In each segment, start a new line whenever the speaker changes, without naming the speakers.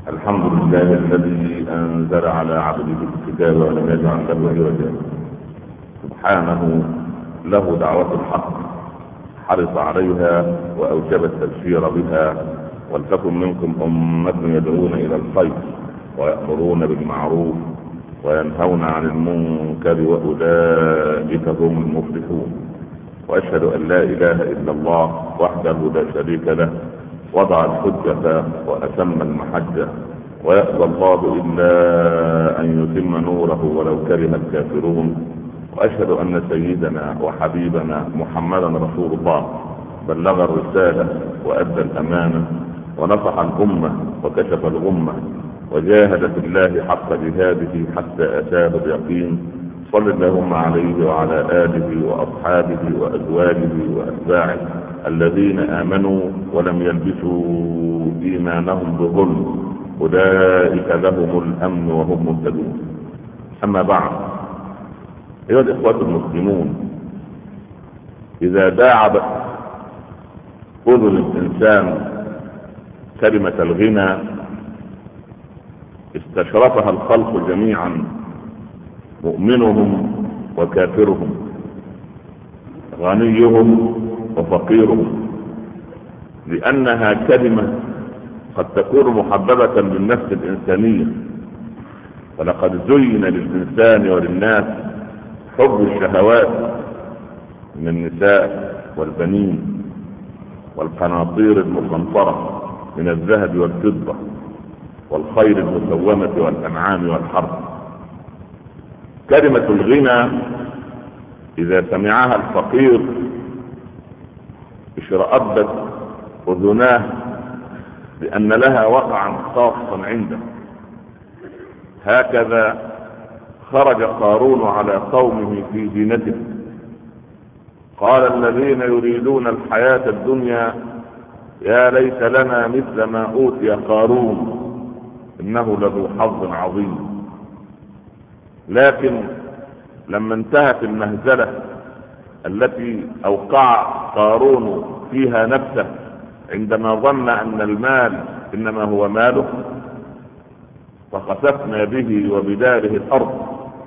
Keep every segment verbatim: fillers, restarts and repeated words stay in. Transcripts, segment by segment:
الحمد لله الذي أنزل على عبده الكتاب ولم يجعل له عوجا. سبحانه له دعوة الحق حرص عليها وأوجب التبشير بها، ولتكن منكم أمة يدعون إلى الخير ويأمرون بالمعروف وينهون عن المنكر وأولئك هم المفلحون. وأشهد أن لا إله إلا الله وحده لا شريك له، وضع الحجة وأتم المحجة، ويأبى الله إلا أن يتم نوره ولو كره الكافرون. وأشهد أن سيدنا وحبيبنا محمدا رسول الله بلغ الرسالة وأدى الأمانة ونصح الأمة وكشف الغمة وجاهد في الله حق جهاده حتى أتاه اليقين. صل اللهم عليه وعلى آله وأصحابه وأزواجه وأتباعه الذين آمنوا ولم يلبسوا إيمانهم بظلم، أولئك لهم الأمن وهم مهتدون. أما بعد، أيها الإخوة المسلمون، إذا داعبت أذن الإنسان كلمة الغنى استشرفها الخلق جميعا، مؤمنهم وكافرهم، غنيهم وفقيرهم، لأنها كلمة قد تكون محببة للنفس الإنسانية. فلقد زين للإنسان وللناس حب الشهوات من النساء والبنين والقناطير المقنطرة من الذهب والفضة والخيل المسومة والأنعام والحرث. كلمة الغنى إذا سمعها الفقير اشرأبت أذناه لأن لها وقعا خاصا عنده. هكذا خرج قارون على قومه في زينته، قال الذين يريدون الحياة الدنيا يا ليت لنا مثل ما أوتي قارون إنه لذو حظ عظيم. لكن لما انتهت المهزلة التي أوقع قارون فيها نفسه عندما ظن أن المال إنما هو ماله، فخسفنا به وبداره الأرض،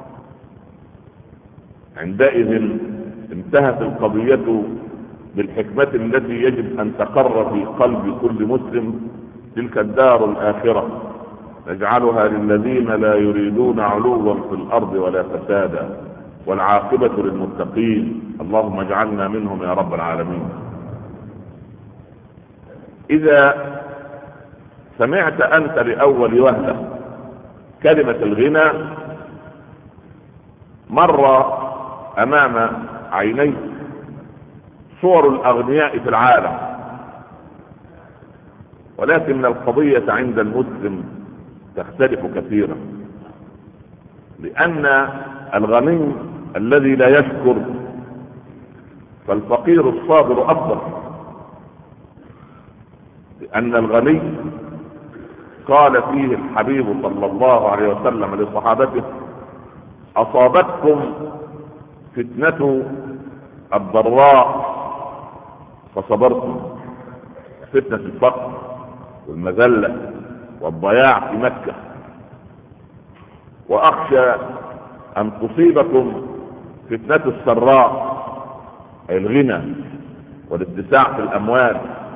عندئذ انتهت القضية بالحكمة التي يجب أن تقر في قلب كل مسلم. تلك الدار الآخرة نجعلها للذين لا يريدون علوا في الأرض ولا فسادا، والعاقبة للمتقين. اللهم اجعلنا منهم يا رب العالمين. إذا سمعت أنت لأول وهلة كلمة الغنى، مر أمام عينيك صور الأغنياء في العالم، ولكن القضية عند المسلم تختلف كثيرا، لأن الغني الذي لا يشكر فالفقير الصابر أفضل. لأن الغني قال فيه الحبيب صلى الله عليه وسلم لصحابته: أصابتكم فتنة الضراء فصبرتم، فتنة الفقر والمذلة والضياع في مكة، وأخشى أن تصيبكم فتنة السراء أي الغنى والاتساع في الأموال،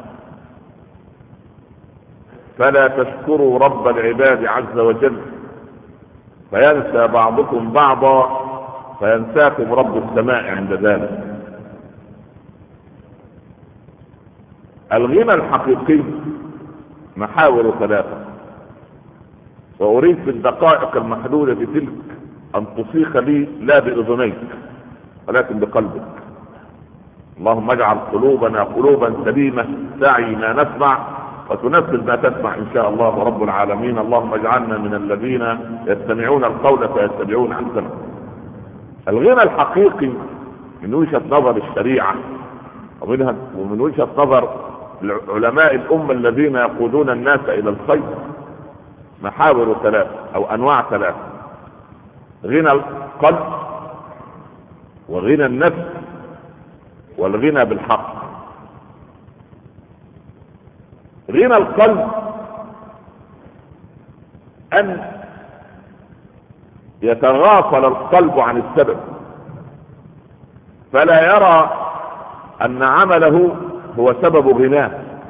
فلا تشكروا رب العباد عز وجل فينسى بعضكم بعضا فينساكم رب السماء عند ذلك. الغنى الحقيقي محاور ثلاثة، وأريد في الدقائق المحدودة في تلك أن تصيخ لي لا بأذنيك ولكن بقلبك. اللهم اجعل قلوبنا قلوبا سليمة تعي ما نسمع وتنفذ ما تسمع إن شاء الله رب العالمين. اللهم اجعلنا من الذين يستمعون القول فيتبعون أحسنه. الغنى الحقيقي من وجهة نظر الشريعة ومن وجهة نظر علماء الأمة الذين يقودون الناس إلى الخير محاور ثلاث أو أنواع ثلاث: غنى القلب، وغنى النفس، والغنى بالحق. غنى القلب أن يتغافل القلب عن السبب، فلا يرى أن عمله هو سبب غناه،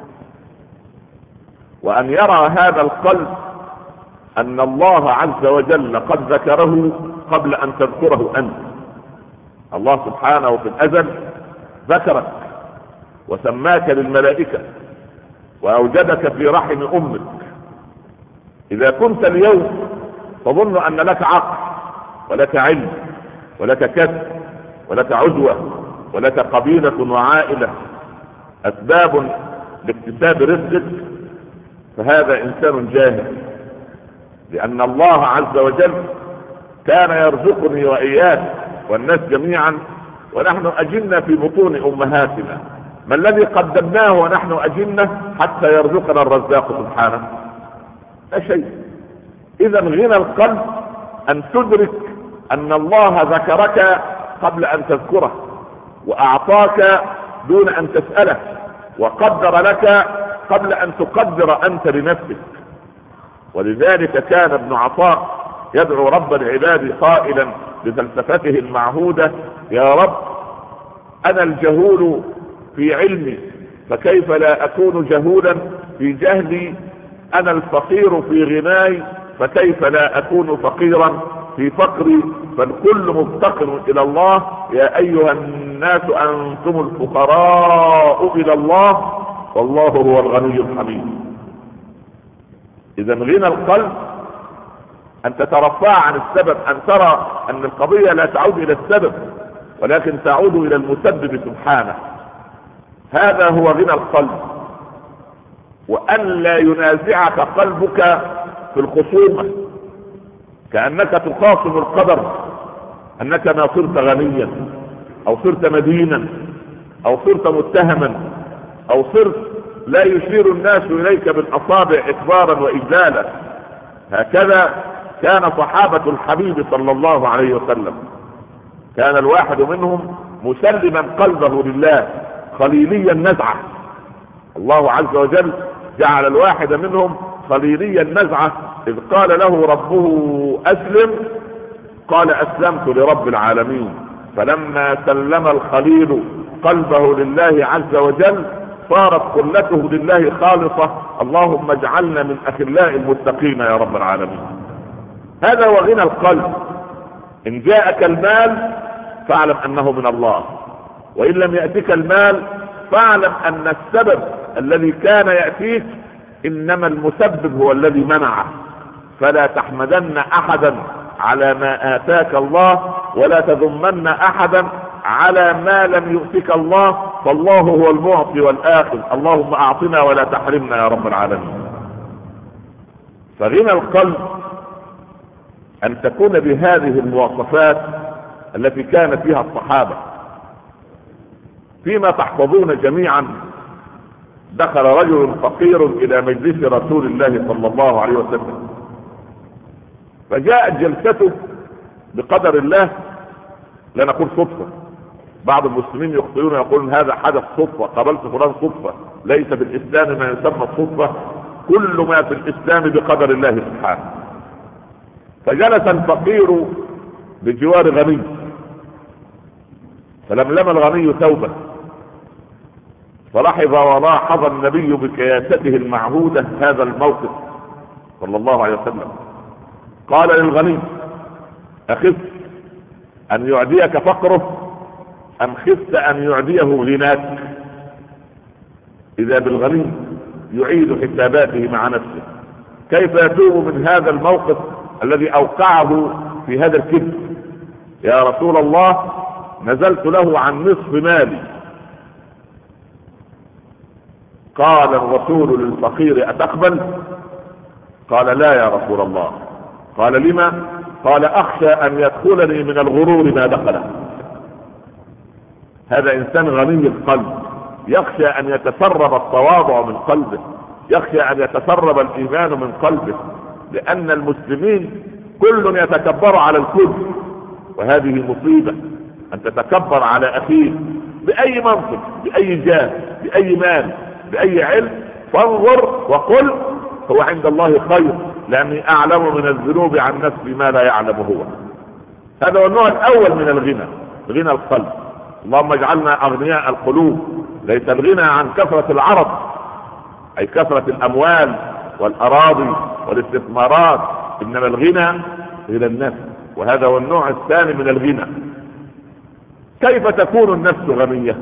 وأن يرى هذا القلب أن الله عز وجل قد ذكره قبل أن تذكره أنت. الله سبحانه في الأزل ذكرك وسماك للملائكة وأوجدك في رحم أمك. إذا كنت اليوم تظن أن لك عقل ولك علم ولك كسب ولك عدوة ولك قبيلة وعائلة أسباب لاكتساب رزقك، فهذا إنسان جاهل، لأن الله عز وجل كان يرزقني وإياك والناس جميعا ونحن أجلنا في بطون أمهاتنا. ما الذي قدمناه ونحن أجلنا حتى يرزقنا الرزاق سبحانه؟ لا شيء. إذا غنى القلب أن تدرك أن الله ذكرك قبل أن تذكره، وأعطاك دون أن تسأله، وقدر لك قبل أن تقدر أنت لنفسك. ولذلك كان ابن عطاء يدعو رب العباد قائلا بفلسفته المعهودة: يا رب أنا الجهول في علمي فكيف لا أكون جهولا في جهلي، أنا الفقير في غناي فكيف لا أكون فقيرا في فقري، فالكل مفتقر إلى الله، يا أيها الناس أنتم الفقراء إلى الله والله هو الغني الحميد. إذا غنى القلب أن تترفع عن السبب، أن ترى أن القضية لا تعود إلى السبب ولكن تعود إلى المسبب سبحانه. هذا هو غنى القلب. وأن لا ينازعك قلبك في الخصومة كأنك تخاصم القدر، أنك ما صرت غنيا أو صرت مدينا أو صرت متهما أو صرت لا يشير الناس إليك بالأصابع إكبارا وإجلالا. هكذا كان صحابة الحبيب صلى الله عليه وسلم. كان الواحد منهم مسلما قلبه لله خليلي النزعة. الله عز وجل جعل الواحد منهم خليلي النزعة، إذ قال له ربه أسلم قال أسلمت لرب العالمين. فلما سلم الخليل قلبه لله عز وجل صارت قلته لله خالصة. اللهم اجعلنا من أخلاء المتقين يا رب العالمين. هذا هو غنى القلب. إن جاءك المال فاعلم أنه من الله، وإن لم يأتك المال فاعلم أن السبب الذي كان يأتيك إنما المسبب هو الذي منعه. فلا تحمدن أحدا على ما آتاك الله ولا تذمن أحدا على ما لم يؤتك الله، فالله هو المعطي والآخذ. اللهم أعطنا ولا تحرمنا يا رب العالمين. فغنى القلب أن تكون بهذه المواصفات التي كان فيها الصحابة. فيما تحفظون جميعا دخل رجل فقير إلى مجلس رسول الله صلى الله عليه وسلم، فجاءت جلسته بقدر الله، لا نقول صدفة. بعض المسلمين يخطئون يقولون هذا حدث صدفة، قابلت فلان صدفة. ليس في الإسلام ما يسمى الصدفة، كل ما في الإسلام بقدر الله سبحانه. فجلس الفقير بجوار غني، فلملم الغني ثوبه، فلاحظ ولاحظ النبي بكياسته المعهودة هذا الموقف صلى الله عليه وسلم. قال للغني: أخفت أن يعديك فقره أم خفت أن يعديه غناك؟ إذا بالغني يعيد حساباته مع نفسه، كيف يتوب من هذا الموقف الذي أوقعه في هذا الكذب؟ يا رسول الله نزلت له عن نصف مالي. قال الرسول للفقير: أتقبل؟ قال: لا يا رسول الله. قال: لما؟ قال: أخشى أن يدخلني من الغرور ما دخله. هذا إنسان غني القلب، يخشى أن يتسرب التواضع من قلبه، يخشى أن يتسرب الإيمان من قلبه، لأن المسلمين كل يتكبر على الكل، وهذه مصيبة أن تتكبر على أخيه بأي منصب، بأي جاه، بأي مال، بأي علم. فانظر وقل هو عند الله خير، لاني اعلم من الذنوب عن نفسي ما لا يعلم هو. هذا هو النوع الاول من الغنى، غنى القلب. اللهم اجعلنا اغنياء القلوب. ليس الغنى عن كثرة العرض اي كثرة الاموال والاراضي والاستثمارات، انما الغنى الى النفس، وهذا هو النوع الثاني من الغنى. كيف تكون النفس غنية؟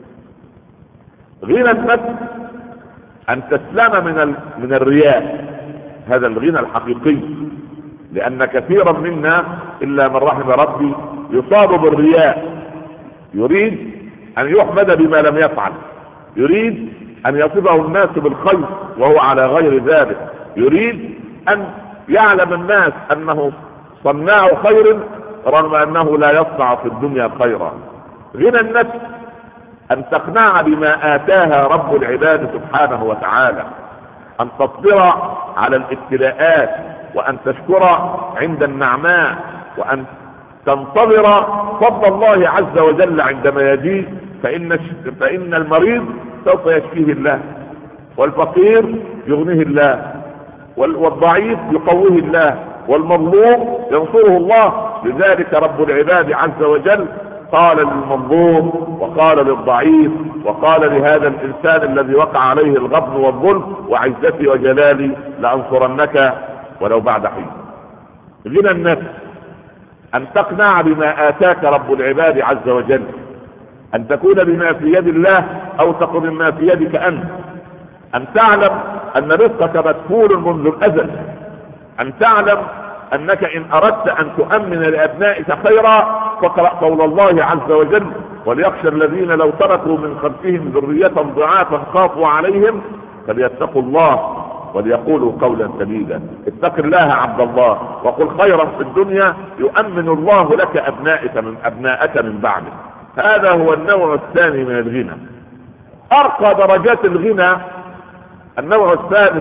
غنى النفس ان تسلم من من الرياء، هذا الغنى الحقيقي، لان كثيرا منا الا من رحم ربي يصاب بالرياء، يريد ان يحمد بما لم يفعل، يريد ان يصفه الناس بالخير وهو على غير ذلك، يريد ان يعلم الناس انه صناع خير رغم انه لا يصنع في الدنيا خيرا. غنى النفس ان تقنع بما اتاها رب العباد سبحانه وتعالى، ان تصبر على الابتلاءات، وان تشكر عند النعماء، وان تنتظر فضل الله عز وجل عندما يجيء، فإن, فإن المريض سوف يشفيه الله، والفقير يغنيه الله، والضعيف يقويه الله، والمظلوم ينصره الله. لذلك رب العباد عز وجل قال للمظلوم وقال للضعيف وقال لهذا الإنسان الذي وقع عليه الغبن والظلم: وعزتي وجلالي لأنصرنك ولو بعد حين. غنى النفس ان تقنع بما اتاك رب العباد عز وجل، ان تكون بما في يد الله او تكون بما في يدك انت، ان تعلم ان رزقك مدفون منذ الازل، ان تعلم انك ان اردت ان تؤمن لابنائك خيرا فاقرأ قول الله عز وجل: وليخشى الذين لو تركوا من خلفهم ذرية ضعافا خافوا عليهم فليتقوا الله وليقولوا قولا سديدا. اتق الله عبد الله وقل خيرا في الدنيا يؤمن الله لك ابنائك من ابنائك من بعدك. هذا هو النوع الثاني من الغنى. ارقى درجات الغنى النوع الثالث،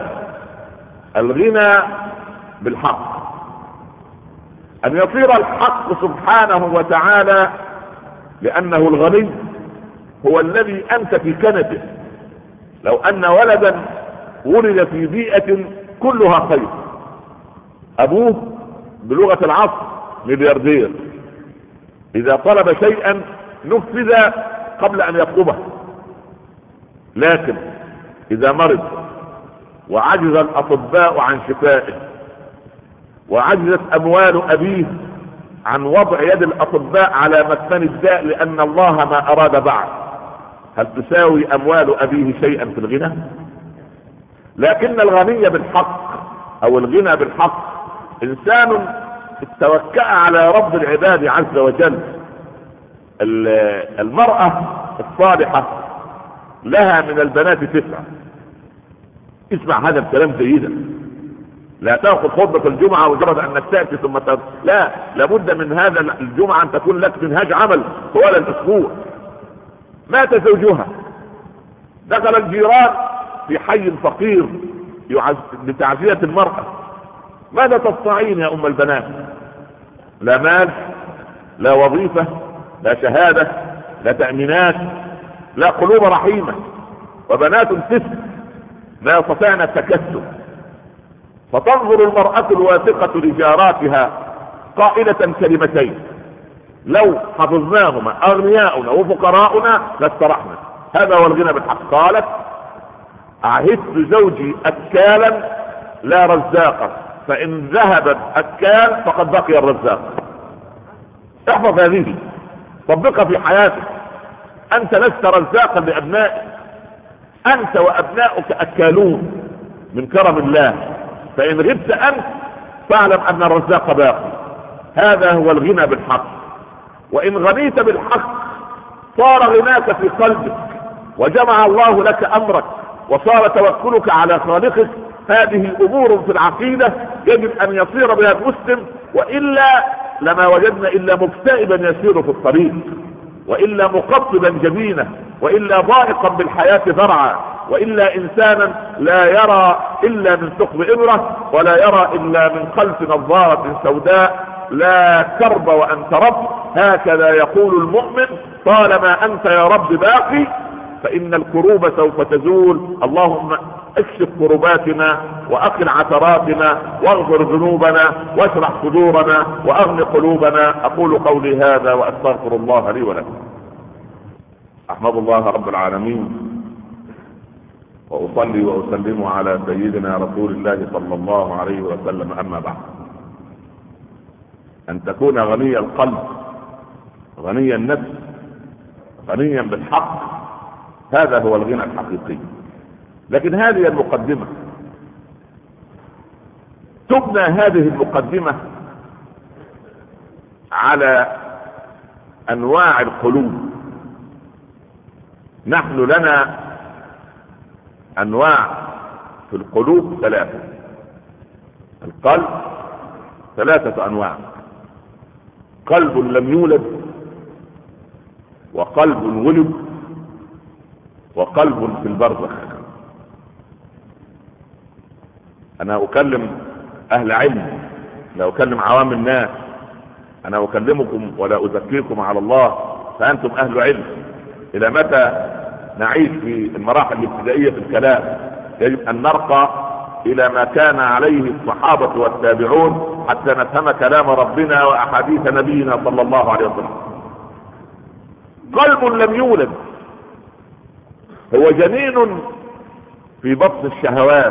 الغنى بالحق، ان يصير الحق سبحانه وتعالى، لانه الغني هو الذي انت في كنفه. لو ان ولدا ولد في بيئة كلها خير، ابوه بلغة العصر ملياردير، اذا طلب شيئا نفذ قبل ان يطلبه، لكن اذا مرض وعجز الاطباء عن شفائه، وعجزت اموال ابيه عن وضع يد الاطباء على مكمن الداء لان الله ما اراد بعد، هل تساوي اموال ابيه شيئا في الغنى؟ لكن الغني بالحق او الغنى بالحق انسان توكأ على رب العباد عز وجل. المرأة الصالحة لها من البنات تسعة. اسمع هذا الكلام جيدا، لا تأخذ خطبة الجمعة وجرد انك تأتي ثم تأتي. لا، لابد من هذا الجمعة ان تكون لك منهاج عمل طوال الاسبوع. مات زوجها، دخل الجيران في حي فقير لتعزية المرأة، ماذا تصنعين يا ام البنات؟ لا مال، لا وظيفة، لا شهادة، لا تأمينات، لا قلوب رحيمة، وبنات تسع لا يستطيعن التكسب. فتنظر المرأة الواثقة لجاراتها قائلة كلمتين: لو حفظناهما اغنياؤنا وفقراؤنا لاسترحنا. هذا هو الغنى بالحق. قالت: عهدت زوجي اكالا لا رزاقا، فان ذهب اكال فقد بقي الرزاق. احفظ هذه، طبقها في حياتك. انت لست رزاقا لابنائك، انت وابنائك اكالون من كرم الله، فان غبت انت فاعلم ان الرزاق باقي. هذا هو الغنى بالحق. وان غنيت بالحق صار غناك في قلبك، وجمع الله لك امرك، وصار توكلك على خالقك. هذه امور في العقيدة يجب ان يصير بها المسلم، والا لما وجدنا الا مكتئبا يسير في الطريق، والا مقطبا جبينه، والا ضائقا بالحياة ذرعا، والا انسانا لا يرى الا من ثقب ابرة، ولا يرى الا من خلف نظارة سوداء. لا كرب وانت رب، هكذا يقول المؤمن: طالما انت يا رب باقي فان الكروب سوف تزول. اللهم اكشف كرباتنا واقل عثراتنا واغفر ذنوبنا واشرح صدورنا واغن قلوبنا. اقول قولي هذا واستغفر الله لي ولكم. احمد الله رب العالمين واصلي واسلم على سيدنا رسول الله صلى الله عليه وسلم. اما بعد، ان تكون غني القلب غني النفس غنيا بالحق، هذا هو الغنى الحقيقي. لكن هذه المقدمة تبنى هذه المقدمة على انواع القلوب. نحن لنا انواع في القلوب ثلاثة. القلب ثلاثة انواع: قلب لم يولد، وقلب ولد، وقلب في البرزخ. انا اكلم اهل علم، لا اكلم عوام الناس. انا اكلمكم ولا ازكيكم على الله، فانتم اهل علم. الى متى نعيش في المراحل الابتدائية في الكلام؟ يجب ان نرقى الى ما كان عليه الصحابة والتابعون حتى نفهم كلام ربنا واحاديث نبينا صلى الله عليه وسلم. قلب لم يولد هو جنين في بطن الشهوات،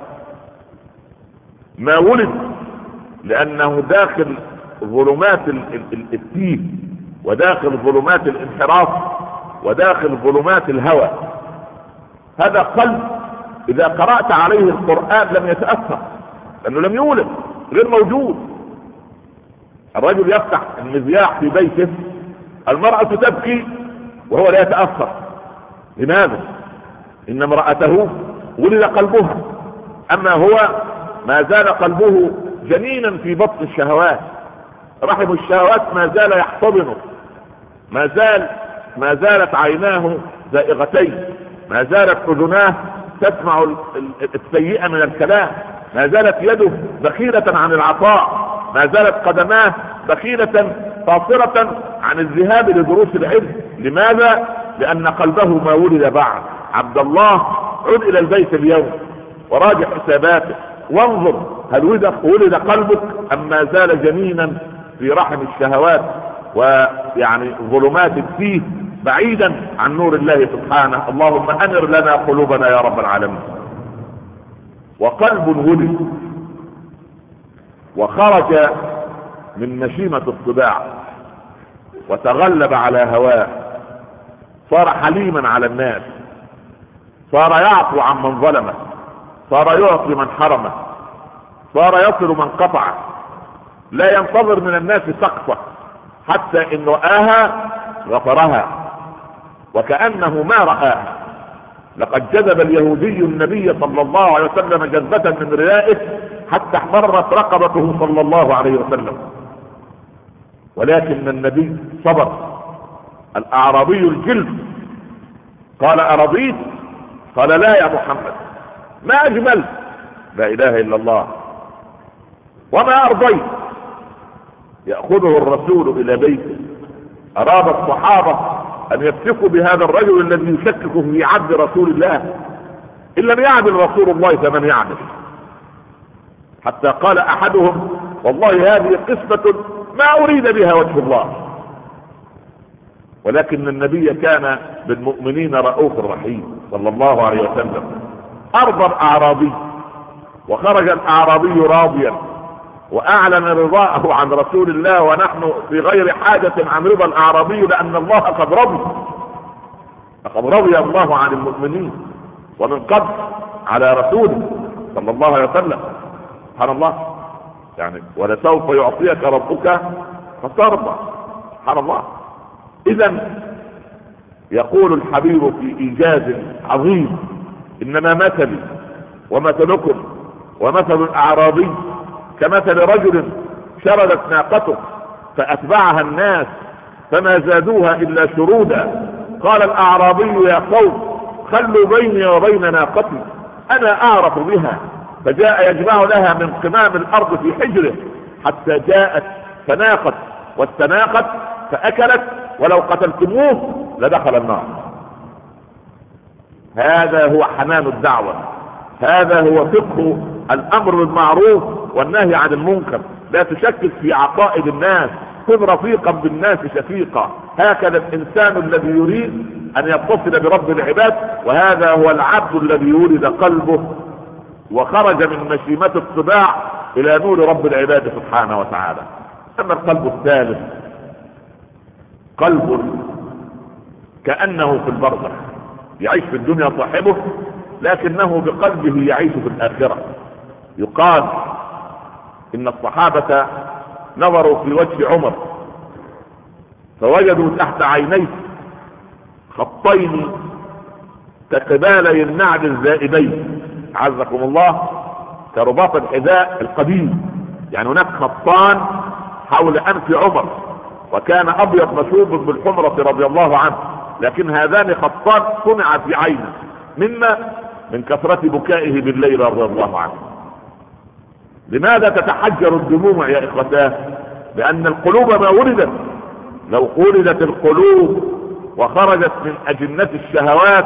ما ولد لانه داخل ظلمات التيه، وداخل ظلمات الانحراف، وداخل ظلمات الهوى. هذا قلب اذا قرأت عليه القرآن لم يتأثر، لانه لم يولد، غير موجود. الرجل يفتح المذياع في بيته، المرأة تبكي وهو لا يتأثر. لماذا؟ ان امرأته ولد قلبها، اما هو ما زال قلبه جنينا في بطن الشهوات. رحم الشهوات ما زال يحتضنه، ما زال ما زالت عيناه زائغتين، ما زالت اذناه تسمع السيئة من الكلام، ما زالت يده بخيلة عن العطاء، ما زالت قدماه بخيلة قاصرة عن الذهاب لدروس العلم. لماذا؟ لان قلبه ما ولد بعد. عبد الله، عد الى البيت اليوم وراجع حساباتك وانظر هل ولد قلبك ام ما زال جنينا في رحم الشهوات ويعني ظلمات فيه بعيدا عن نور الله سبحانه. اللهم انر لنا قلوبنا يا رب العالمين. وقلب ولد وخرج من مشيمة الطباع وتغلب على هواه، صار حليما على الناس، صار يعفو عن من ظلمه، صار يعطي من حرمه، صار يصل من قطعه، لا ينتظر من الناس سقطه، حتى انه آها غفرها وكأنه ما رآها. لقد جذب اليهودي النبي صلى الله عليه وسلم جذبة من ردائه حتى احمرت رقبته صلى الله عليه وسلم، ولكن النبي صبر. الأعرابي الجلد قال: أرضيت؟ قال: لا يا محمد، ما أجمل، لا إله إلا الله. وما أرضيت؟ يأخذه الرسول إلى بيته. أراد الصحابة أن يفتكوا بهذا الرجل الذي يشكك في عبد رسول الله، إن لم يعدل رسول الله فمن يعدل؟ حتى قال أحدهم: والله هذه قسمة ما أريد بها وجه الله. ولكن النبي كان بالمؤمنين رؤوف رحيم صلى الله عليه وسلم. أرضى الأعرابي، وخرج الأعرابي راضيا وأعلن رضاءه عن رسول الله، ونحن في غير حاجة عن رضا الأعرابي، لأن الله قد رضي، لقد رضي الله عن المؤمنين ومن قبل على رسوله صلى الله عليه وسلم. سبحان الله، يعني ولسوف يعطيك ربك فترضى. سبحان الله. إذن يقول الحبيب في إيجاز عظيم: إنما مثلي ومثلكم ومثل الأعرابي كمثل رجل شردت ناقته فأتبعها الناس فما زادوها إلا شرودا. قال الأعرابي: يا قوم، خلوا بيني وبين ناقتي، أنا أعرف بها. فجاء يجمع لها من قمام الأرض في حجره حتى جاءت فناقت واستناقت فأكلت، ولو قتلتموه لدخل النار. هذا هو حنان الدعوة، هذا هو فقه الامر بالمعروف والنهي عن المنكر. لا تشكك في عقائد الناس، كن رفيقا بالناس شفيقا. هكذا الانسان الذي يريد ان يتصل برب العباد، وهذا هو العبد الذي ولد قلبه وخرج من مشيمة الطباع الى نور رب العباد سبحانه وتعالى. اما القلب الثالث قلب كأنه في البرزخ، يعيش في الدنيا صاحبه لكنه بقلبه يعيش في الآخرة. يقال إن الصحابة نظروا في وجه عمر فوجدوا تحت عينيه خطين كقبالي النعل الزائدين، عزكم الله، كرباط الحذاء القديم. يعني هناك خطان حول أنف عمر، وكان أبيض مشوب بالحمرة رضي الله عنه، لكن هذان خطان صنع في عينه. مما من كثرة بكائه بالليل رضي الله عنه. لماذا تتحجر الدموع يا إخوتاه؟ لأن القلوب ما ولدت، لو ولدت القلوب وخرجت من أجنة الشهوات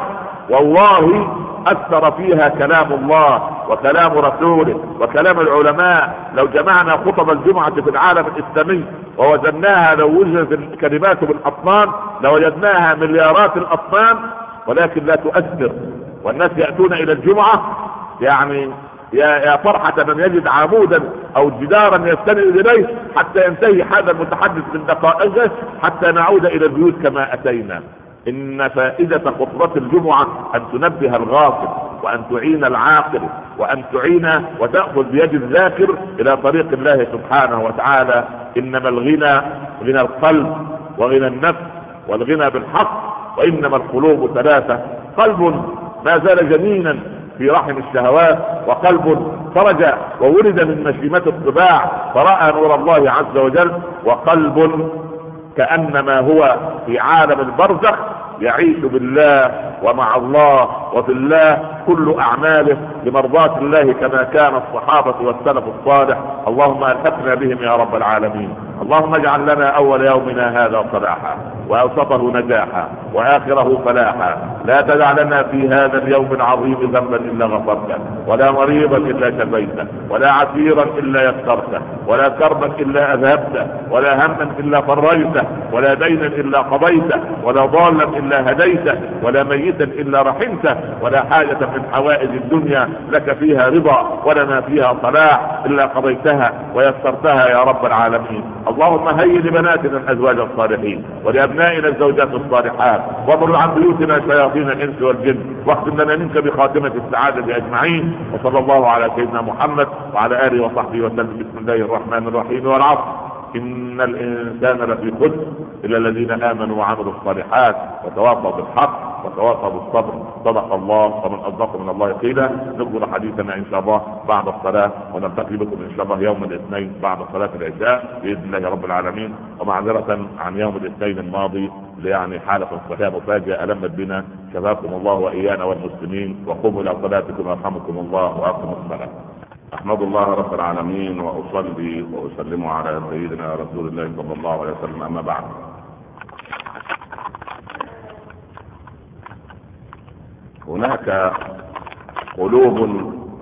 والله أثر فيها كلام الله وكلام رسوله وكلام العلماء. لو جمعنا خطب الجمعة في العالم الإسلامي ووزناها، لو وجدت الكلمات بالأطنان لوجدناها مليارات الأطنان، ولكن لا تؤثر. والناس يأتون إلى الجمعة يعني يا يا فرحة من يجد عمودا أو جدارا يستند إليه حتى ينتهي هذا المتحدث من دقائقه حتى نعود إلى البيوت كما أتينا. إن فائدة خطبة الجمعة أن تنبه الغافل، وأن تعين العاقل، وأن تعين وتأخذ بيد الذاكر إلى طريق الله سبحانه وتعالى. إنما الغنى غنى القلب وغنى النفس والغنى بالحق، وإنما القلوب ثلاثة: قلب ما زال جنينا في رحم الشهوات، وقلب خرج وولد من مشيمة الطباع فرأى نور الله عز وجل، وقلب كأنما هو في عالم البرزخ يعيش بالله ومع الله وفي الله كل أعماله لمرضاة الله كما كان الصحابة والسلف الصالح. اللهم ألحقنا بهم يا رب العالمين. اللهم اجعل لنا أول يومنا هذا صلاحا، وأوسطه نجاحا، وآخره فلاحا. لا تدع لنا في هذا اليوم العظيم ذنبا إلا غفرته، ولا مريضا إلا شفيته، ولا عسيرا إلا يسرته، ولا كربا إلا أذهبته، ولا هما إلا فرجته، ولا دينا إلا قضيته، ولا ضالا إلا هديته، ولا ميتا إلا رحمته، ولا حاجة من حوائج الدنيا لك فيها رضا ولنا فيها صلاح إلا قضيتها ويسرتها يا رب العالمين. اللهم هيئ لبناتنا الأزواج الصالحين ولأبنائنا الزوجات الصالحات، واضرب عن بيوتنا شياطين الإنس والجن، واختم لنا منك بخاتمة السعادة أجمعين. وصلى الله على سيدنا محمد وعلى آله وصحبه وسلم. بسم الله الرحمن الرحيم. والعصر إن الإنسان لفي خسر إلا الذين آمنوا وعملوا الصالحات وتواصوا بالحق وتواصوا بالصبر. صدق الله ومن أصدق من الله قيلا. نقبل حديثنا إن شاء الله بعد الصلاة، ونلتقي بكم إن شاء الله يوم الاثنين بعد صلاة العشاء بإذن الله رب العالمين. ومعذرة عن يوم الاثنين الماضي يعني حالة صحية مفاجئة ألمت بنا، شفاكم الله وإيانا والمسلمين. وقوموا إلى صلاتكم يرحمكم الله وأقيموا الصلاة. أحمد الله رب العالمين وأصلي وأسلم على سيدنا رسول الله صلى الله عليه وسلم. أما بعد، هناك قلوب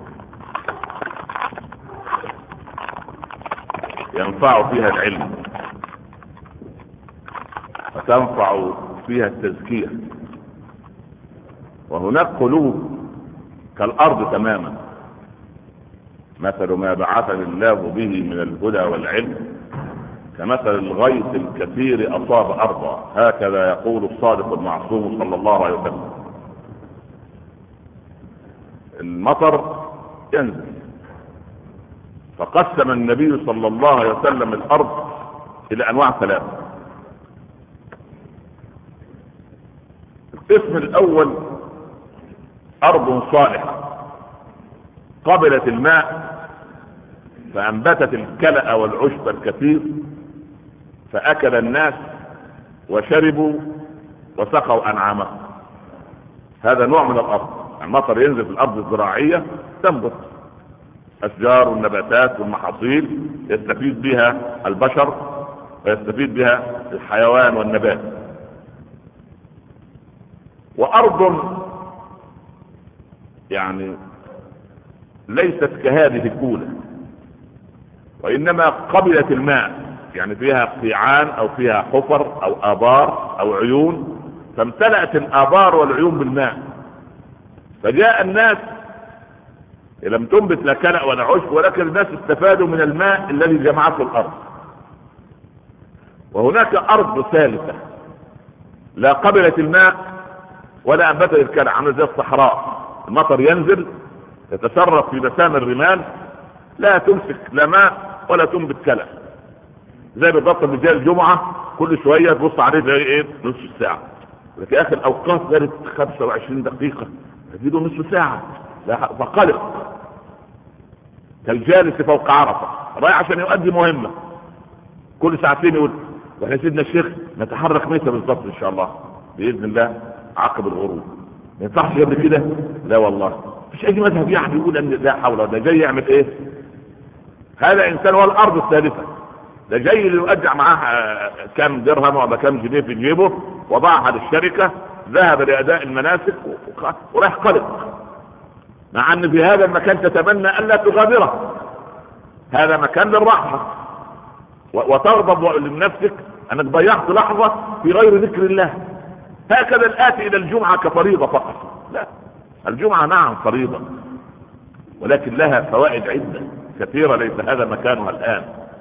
ينفع فيها العلم وتنفع فيها التزكية، وهناك قلوب كالأرض تماما. مثل ما بعثني الله به من الهدى والعلم كمثل الغيث الكثير أصاب أرضا، هكذا يقول الصادق المعصوم صلى الله عليه وسلم. المطر ينزل، فقسم النبي صلى الله عليه وسلم الأرض إلى أنواع ثلاثة. القسم الأول أرض صالحة قبلت الماء فأنبتت الكلأ والعشب الكثير، فأكل الناس وشربوا وسقوا أنعامهم. هذا نوع من الأرض. المطر ينزل في الأرض الزراعية تنبت أشجار والنباتات والمحاصيل يستفيد بها البشر ويستفيد بها الحيوان والنبات. وأرض يعني ليست كهذه الأولى، وإنما قبلت الماء، يعني فيها قيعان أو فيها حفر أو آبار أو عيون، فامتلأت الآبار والعيون بالماء. فجاء الناس لم تنبت لا كلأ ولا عشب، ولكن الناس استفادوا من الماء الذي جمعته الأرض. وهناك أرض ثالثة لا قبلت الماء ولا أنبتت الكلأ، عامله زي الصحراء، المطر ينزل يتسرب في مسام الرمال، لا تمسك لا ماء ولا تنبت كلأ، زي بالضبط اللي جاء الجمعة كل شوية تبص عليه زي ايه نص ساعة، لكن يا اخي الاوقات دارت خمسة وعشرين دقيقة تزيدوا نصف ساعة، لا فقلق كالجالس فوق عرفة رايح عشان يؤدي مهمة، كل ساعتين يقول واحنا سيدنا الشيخ نتحرك متى بالضبط ان شاء الله باذن الله عقب الغروب، ما ينفعش قبل كده؟ لا والله مفيش اي مذهب يعني يقول ان لا حول ولا جاي يعمل ايه. هذا انسان هو الارض الثالثة، ده جاي اللي يؤجع معاه كام درهم ولا كام جنيه في جيبه وضعها للشركة، ذهب لأداء المناسك وراح قلق، مع ان في هذا المكان تتمنى الا تغادره، هذا مكان للرحمة، وتغضب لنفسك انك ضيعت لحظة في غير ذكر الله. هكذا الآتي الى الجمعة كفريضة فقط، لا، الجمعة نعم فريضة ولكن لها فوائد عدة كثيرة ليس هذا مكانها الآن.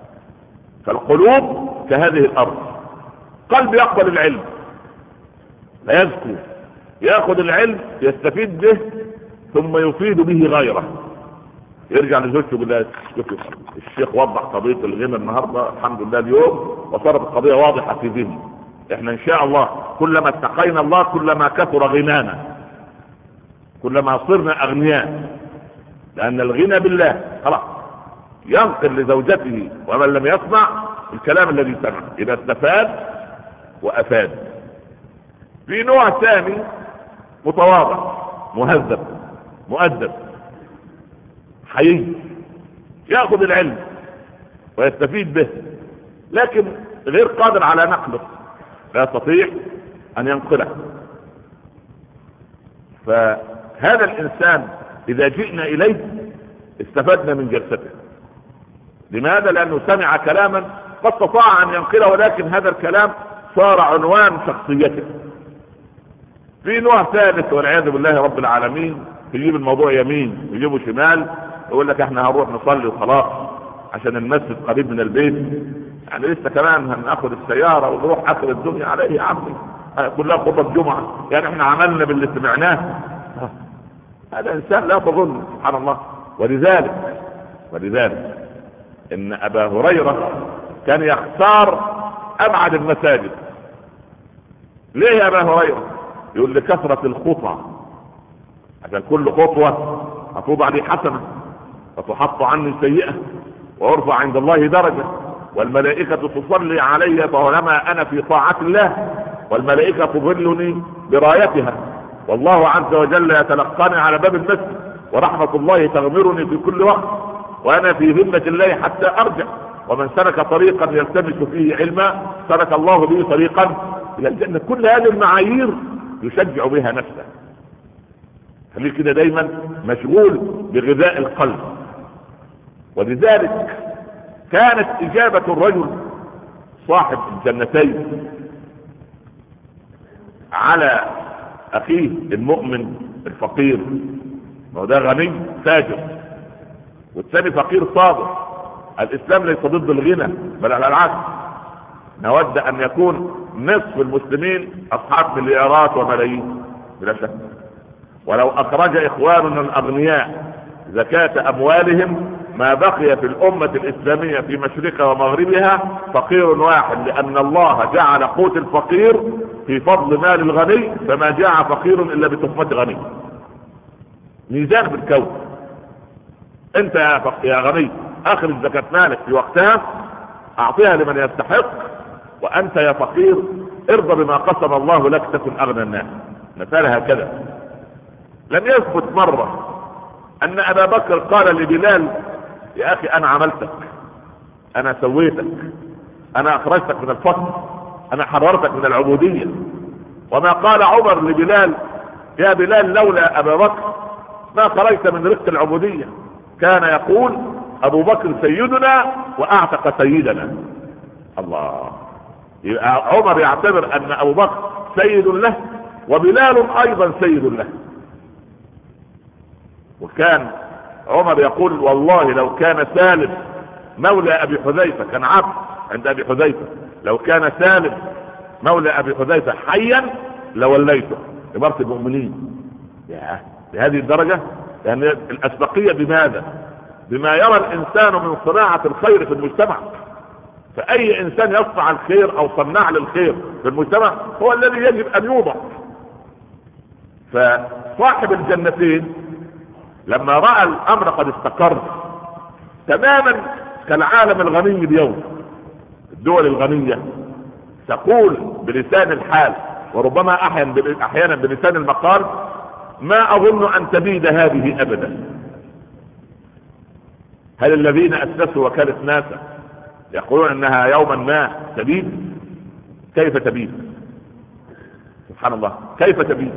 فالقلوب كهذه الأرض، قلب يقبل العلم لا يزكو، يأخذ العلم يستفيد به ثم يفيد به غيره، يرجع لزوجته يقول لها الشيخ وضح قضية الغنى النهاردة الحمد لله اليوم وصارت القضية واضحة في ذهني، احنا ان شاء الله كلما اتقينا الله كلما كثر غنانا، كلما صرنا اغنياء، لان الغنى بالله خلاص ينقل لزوجته ومن لم يسمع الكلام الذي سمع، اذا استفاد وافاد. في نوع ثاني متواضع مهذب مؤدب حيي، يأخذ العلم ويستفيد به لكن غير قادر على نقله، لا يستطيع ان ينقله. فهذا الانسان اذا جئنا اليه استفدنا من جلسته. لماذا؟ لانه سمع كلاما قد استطاع ان ينقله، ولكن هذا الكلام صار عنوان شخصيته. في نوع ثالث والعياذ بالله رب العالمين يجيب الموضوع يمين يجيبه شمال، يقول لك احنا هنروح نصلي وخلاص عشان المسجد قريب من البيت، يعني لسه كمان هناخد السيارة ونروح اخر الدنيا عليه يا عمي كلها خطبة جمعة، يعني احنا عملنا باللي سمعناه. هذا انسان لا تظن سبحان الله. ولذلك ولذلك ان ابا هريرة كان يختار ابعد المساجد. ليه يا ابا هريرة؟ يقول لكثرة الخطى، عشان كل خطوة هتوضع لي حسنة فتحط عني سيئة وارفع عند الله درجة، والملائكة تصلي علي طالما انا في طاعة الله، والملائكة تظلني برايتها، والله عز وجل يتلقاني على باب المسجد، ورحمة الله تغمرني في كل وقت، وانا في ذمة الله حتى ارجع، ومن سلك طريقا يلتمس فيه علما سلك الله به طريقا الى الجنة. كل هذه المعايير يشجع بها نفسه، خليه كده دايما مشغول بغذاء القلب. ولذلك كانت اجابة الرجل صاحب الجنتين على اخيه المؤمن الفقير، وده غني فاجر والثاني فقير صادق. الاسلام ليس ضد الغنى بل على العكس، نود ان يكون نصف المسلمين اصحاب مليارات وملايين بلا شك. ولو اخرج اخواننا الاغنياء زكاة اموالهم ما بقي في الامة الاسلامية في مشرقها ومغربها فقير واحد، لان الله جعل قوت الفقير في فضل مال الغني، فما جاء فقير الا بتهمة غني. ميزان في الكون. انت يا, يا غني اخرج زكاة مالك في وقتها اعطيها لمن يستحق، وانت يا فقير ارضى بما قسم الله لك تكن اغنى الناس. مثال هكذا. لم يثبت مرة ان ابا بكر قال لبلال يا اخي انا عملتك، انا سويتك، انا اخرجتك من الفقر، انا حررتك من العبودية. وما قال عمر لبلال يا بلال لولا ابا بكر ما خرجت من رق العبودية. كان يقول ابو بكر سيدنا واعتق سيدنا. الله. يبقى عمر يعتبر ان ابو بكر سيد له وبلال ايضا سيد له. وكان عمر يقول والله لو كان سالم مولى ابي حذيفه، كان عبد عند ابي حذيفه، لو كان سالم مولى ابي حذيفه حيا لوليته اماره المؤمنين. يا بهذه الدرجه. يعني الاسبقيه بماذا؟ بما يرى الانسان من صناعه الخير في المجتمع. فاي انسان يصنع الخير او صناع للخير في المجتمع هو الذي يجب ان يوضع. فصاحب الجنتين لما راى الامر قد استقر تماما كالعالم الغني اليوم، الدول الغنيه تقول بلسان الحال وربما احيانا بلسان المقال ما اظن ان تبيد هذه ابدا. هل الذين اسسوا وكالة ناسا يقولون انها يوما ما تبيد؟ كيف تبيد؟ سبحان الله، كيف تبيد؟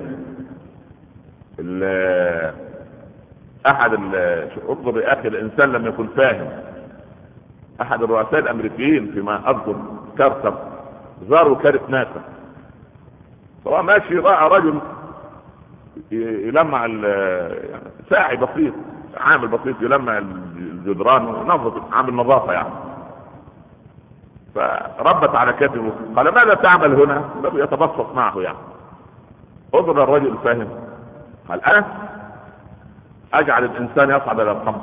احد انظر يا اخي، الانسان لم يكن فاهم. احد الرؤساء الامريكيين فيما اذكر كارتر زار وكالة ناسا، فهو ماشي راى رجل يلمع يعني ساعي بسيط، عامل بسيط يلمع الجدران ونظف، عامل نظافه يعني. فربت على كتفه قال ماذا تعمل هنا؟ يتبسط معه يعني. انظر الرجل الفاهم قال انا اجعل الانسان يصعد الى القمر.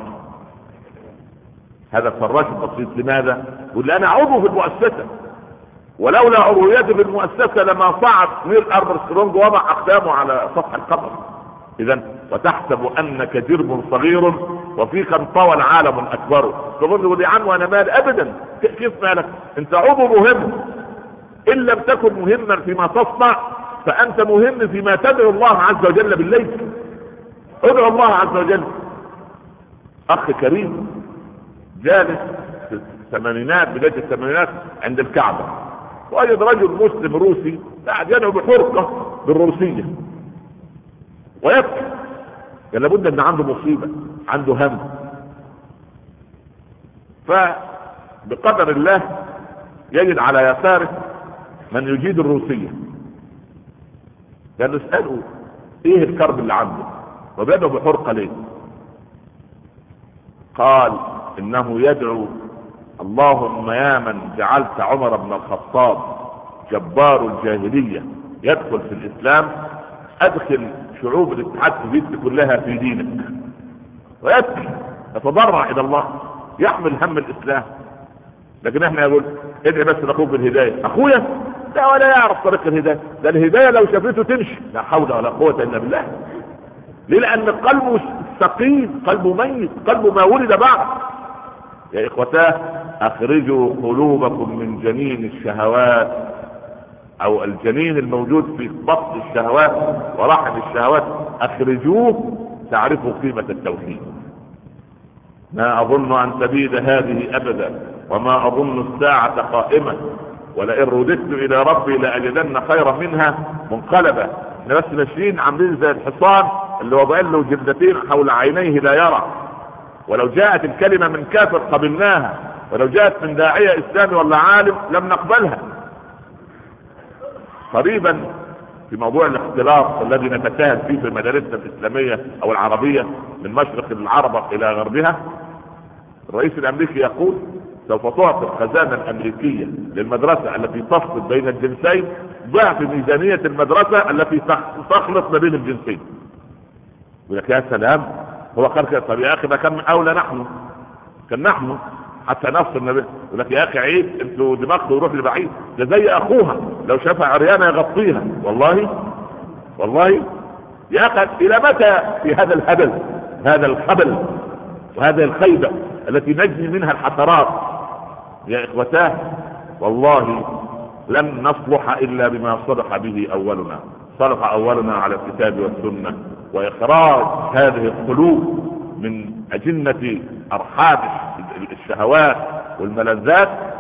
هذا الفراش البسيط. لماذا؟ يقول انا عضو في المؤسسه، ولولا عضويتي في المؤسسه لما صعد نيل ارمسترونج وضع اقدامه على سطح القمر. اذا وتحسب انك جرم صغير وفيك انطوى العالم اكبر. تقول لي عنه انا مال؟ ابدا. كيف مالك؟ انت عضو مهم، ان لم تكن مهما فيما تصنع فانت مهم فيما تدعو الله عز وجل بالليل. ادعو الله عز وجل. اخ كريم جالس في الثمانينات بدايه الثمانينات عند الكعبه، وجد رجل مسلم روسي قاعد يدعو بحرقه بالروسيه ويبكي. قال لابد ان عنده مصيبه، عنده هم. فبقدر الله يجد على يساره من يجيد الروسيه. قال له اساله ايه الكرب اللي عنده وبيدعو بحرقه ليه؟ قال انه يدعو اللهم يا من جعلت عمر بن الخطاب جبار الجاهليه يدخل في الاسلام، ادخل شعوب الاتحاد السوفيتي كلها في دينك. ويبكي يتضرع الى الله، يحمل هم الاسلام. لكن احنا يقول ادعي بس لاخوك بالهدايه. اخويا لا ولا يعرف طريق الهدايه، ده الهدايه لو شافته تمشي. لا حول ولا قوه الا بالله. ليه؟ لان قلبه سقيم، قلبه ميت، قلبه ما ولد بعد. يا اخوتاه اخرجوا قلوبكم من جنين الشهوات او الجنين الموجود في بطن الشهوات ورحم الشهوات، اخرجوه تعرفوا قيمة التوحيد. ما اظن ان تبيد هذه ابدا، وما اظن الساعة قائمة، ولئن رددت الى ربي لاجدن خيرا منها منقلبا. احنا بس ماشيين عاملين زي الحصان اللي وضعين له جلدتين حول عينيه لا يرى. ولو جاءت الكلمة من كافر قبلناها، ولو جاءت من داعية اسلامي ولا عالم لم نقبلها. قريبا في موضوع الاختلاط الذي نتساهل فيه في مدارسنا الاسلامية او العربية من مشرق العرب الى غربها، الرئيس الامريكي يقول سوف تعطي الخزانة الامريكية للمدرسة التي تفصل بين الجنسين ضعف ميزانية المدرسة التي تخلط ما بين الجنسين. يقول لك يا سلام، هو قال كده. طب يا اخي ده كان اولى نحن، كان نحن حتى نفصل النبي. يقول لك يا اخي عيب، انتوا دماغكم يروح لبعيد، ده زي اخوها لو شافها عريانه يغطيها. والله والله يا اخي الى متى في هذا الهبل، هذا الخبل وهذه الخيبه التي نجني منها الحسرات؟ يا اخوتاه والله لن نصلح الا بما صلح به اولنا. صلح اولنا على الكتاب والسنه، واخراج هذه القلوب من اجنه ارحام الشهوات والملذات